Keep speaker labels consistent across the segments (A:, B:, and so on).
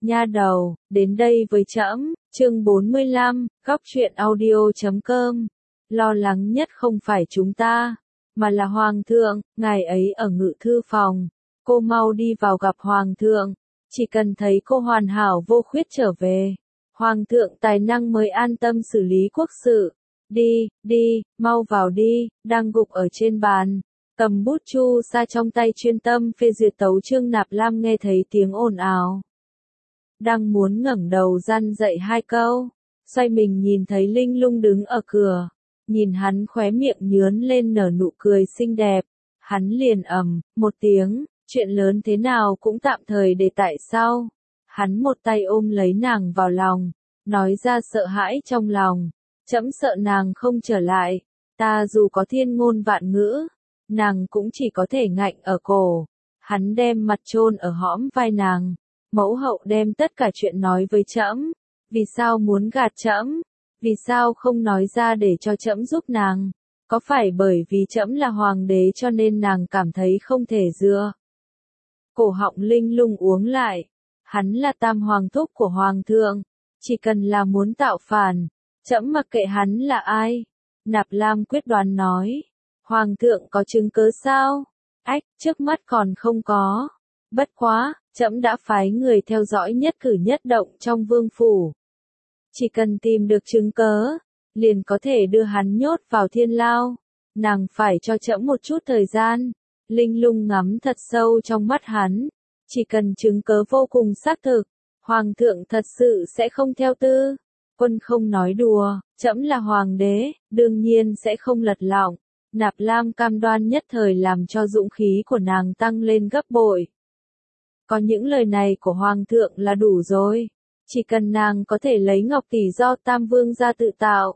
A: Nha đầu, đến đây với trẫm, chương 45, góc truyện audio.com. Lo lắng nhất không phải chúng ta, mà là Hoàng thượng, ngài ấy ở ngự thư phòng. Cô mau đi vào gặp Hoàng thượng, chỉ cần thấy cô hoàn hảo vô khuyết trở về. Hoàng thượng tài năng mới an tâm xử lý quốc sự. Đi, mau vào đi, đang gục ở trên bàn. Cầm bút chu sa trong tay chuyên tâm phê duyệt tấu chương. Nạp Lam nghe thấy tiếng ồn ào, đang muốn ngẩng đầu răn dậy hai câu, xoay mình nhìn thấy Linh Lung đứng ở cửa, nhìn hắn khóe miệng nhướn lên nở nụ cười xinh đẹp, hắn liền một tiếng, chuyện lớn thế nào cũng tạm thời để tại sau. Hắn một tay ôm lấy nàng vào lòng, nói ra sợ hãi trong lòng, trẫm sợ nàng không trở lại, ta dù có thiên ngôn vạn ngữ, nàng cũng chỉ có thể ngạnh ở cổ. Hắn đem mặt chôn ở hõm vai nàng. Mẫu hậu đem tất cả chuyện nói với trẫm, vì sao muốn gạt trẫm, vì sao không nói ra để cho trẫm giúp nàng, có phải bởi vì trẫm là hoàng đế cho nên nàng cảm thấy không thể dựa. Cổ họng Linh Lung uống lại, hắn là tam hoàng thúc của hoàng thượng, chỉ cần là muốn tạo phản, trẫm mặc kệ hắn là ai. Nạp Lam quyết đoán nói, hoàng thượng có chứng cớ sao? Trước mắt còn không có. Bất quá, trẫm đã phái người theo dõi nhất cử nhất động trong vương phủ. Chỉ cần tìm được chứng cớ, liền có thể đưa hắn nhốt vào thiên lao. Nàng phải cho trẫm một chút thời gian. Linh Lung ngắm thật sâu trong mắt hắn. Chỉ cần chứng cớ vô cùng xác thực, hoàng thượng thật sự sẽ không theo tư. Quân không nói đùa, trẫm là hoàng đế, đương nhiên sẽ không lật lọng. Nạp Lam cam đoan nhất thời làm cho dũng khí của nàng tăng lên gấp bội. Có những lời này của Hoàng thượng là đủ rồi. Chỉ cần nàng có thể lấy ngọc tỷ do Tam Vương gia tự tạo,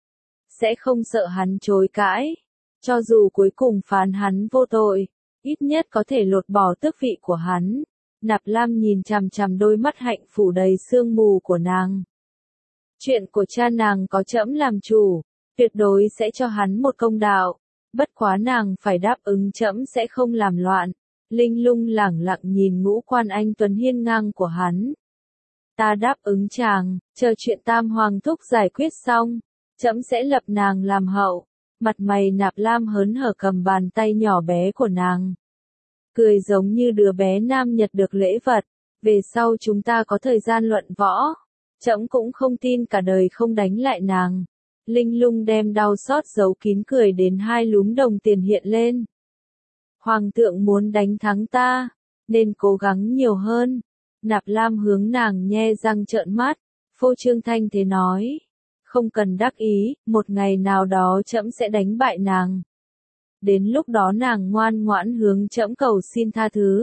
A: sẽ không sợ hắn chối cãi. Cho dù cuối cùng phán hắn vô tội, ít nhất có thể lột bỏ tước vị của hắn. Nạp Lam nhìn chằm chằm đôi mắt hạnh phủ đầy sương mù của nàng. Chuyện của cha nàng có trẫm làm chủ, tuyệt đối sẽ cho hắn một công đạo. Bất quá nàng phải đáp ứng trẫm sẽ không làm loạn. Linh Lung lẳng lặng nhìn ngũ quan anh tuấn hiên ngang của hắn. Ta đáp ứng chàng, chờ chuyện tam hoàng thúc giải quyết xong, trẫm sẽ lập nàng làm hậu. Mặt mày Nạp Lam hớn hở cầm bàn tay nhỏ bé của nàng, cười giống như đứa bé nam nhặt được lễ vật. Về sau chúng ta có thời gian luận võ, trẫm cũng không tin cả đời không đánh lại nàng. Linh Lung đem đau xót giấu kín cười đến hai lúm đồng tiền hiện lên. Hoàng thượng muốn đánh thắng ta, nên cố gắng nhiều hơn. Nạp Lam hướng nàng nhe răng trợn mắt, phô trương thanh thế nói. Không cần đắc ý, một ngày nào đó trẫm sẽ đánh bại nàng. Đến lúc đó nàng ngoan ngoãn hướng trẫm cầu xin tha thứ.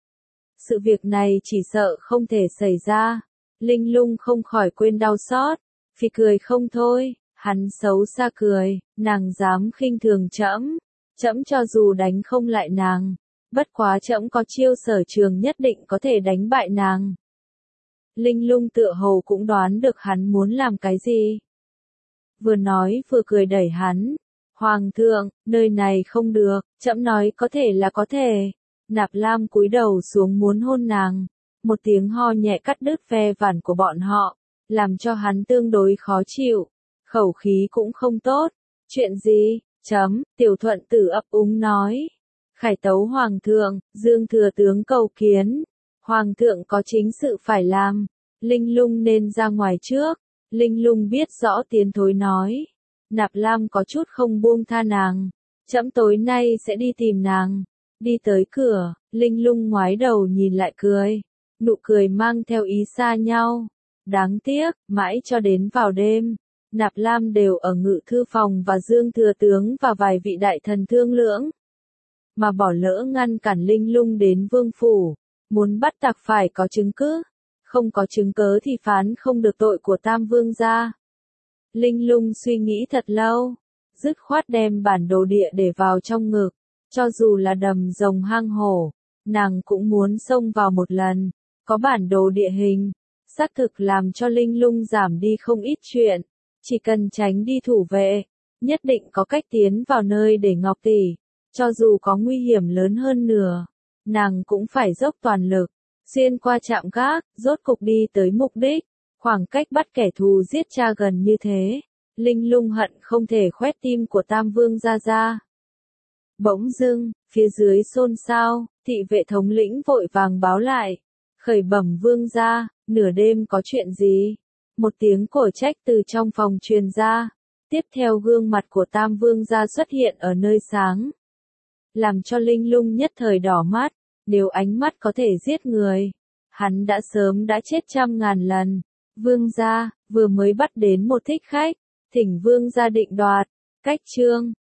A: Sự việc này chỉ sợ không thể xảy ra. Linh Lung không khỏi quên đau xót, phì cười không thôi. Hắn xấu xa cười, nàng dám khinh thường trẫm. Trẫm cho dù đánh không lại nàng, bất quá trẫm có chiêu sở trường nhất định có thể đánh bại nàng. Linh Lung tựa hồ cũng đoán được hắn muốn làm cái gì. Vừa nói vừa cười đẩy hắn. Hoàng thượng, nơi này không được, trẫm nói có thể là có thể. Nạp Lam cúi đầu xuống muốn hôn nàng. Một tiếng ho nhẹ cắt đứt ve vản của bọn họ, làm cho hắn tương đối khó chịu. Khẩu khí cũng không tốt. Chuyện gì? Tiểu Thuận Tử ấp úng nói. Khải tấu hoàng thượng, Dương thừa tướng cầu kiến. Hoàng thượng có chính sự phải làm. Linh Lung nên ra ngoài trước. Linh Lung biết rõ tiến thối nói. Nạp Lam có chút không buông tha nàng. Trẫm tối nay sẽ đi tìm nàng. Đi tới cửa, Linh Lung ngoái đầu nhìn lại cười. Nụ cười mang theo ý xa nhau. Đáng tiếc, mãi cho đến vào đêm, Nạp Lam đều ở ngự thư phòng và Dương thừa tướng và vài vị đại thần thương lưỡng. Mà bỏ lỡ ngăn cản Linh Lung đến vương phủ. Muốn bắt tặc phải có chứng cứ. Không có chứng cớ thì phán không được tội của Tam Vương gia. Linh Lung suy nghĩ thật lâu. Dứt khoát đem bản đồ địa để vào trong ngực. Cho dù là đầm rồng hang hổ, nàng cũng muốn xông vào một lần. Có bản đồ địa hình, xác thực làm cho Linh Lung giảm đi không ít chuyện. Chỉ cần tránh đi thủ vệ, nhất định có cách tiến vào nơi để ngọc tỷ. Cho dù có nguy hiểm lớn hơn nữa, nàng cũng phải dốc toàn lực. Xuyên qua trạm gác, rốt cục đi tới mục đích. Khoảng cách bắt kẻ thù giết cha gần như thế. Linh lung hận không thể khoét tim của Tam Vương Gia ra. Bỗng dưng, phía dưới xôn xao, thị vệ thống lĩnh vội vàng báo lại. Khởi bẩm Vương Gia, nửa đêm có chuyện gì? Một tiếng cổ trách từ trong phòng truyền ra. Tiếp theo gương mặt của Tam Vương Gia xuất hiện ở nơi sáng. Làm cho Linh lung nhất thời đỏ mắt, nếu ánh mắt có thể giết người. Hắn đã sớm đã chết trăm ngàn lần. Vương Gia, vừa mới bắt đến một thích khách. Thỉnh Vương Gia định đoạt. Cách chương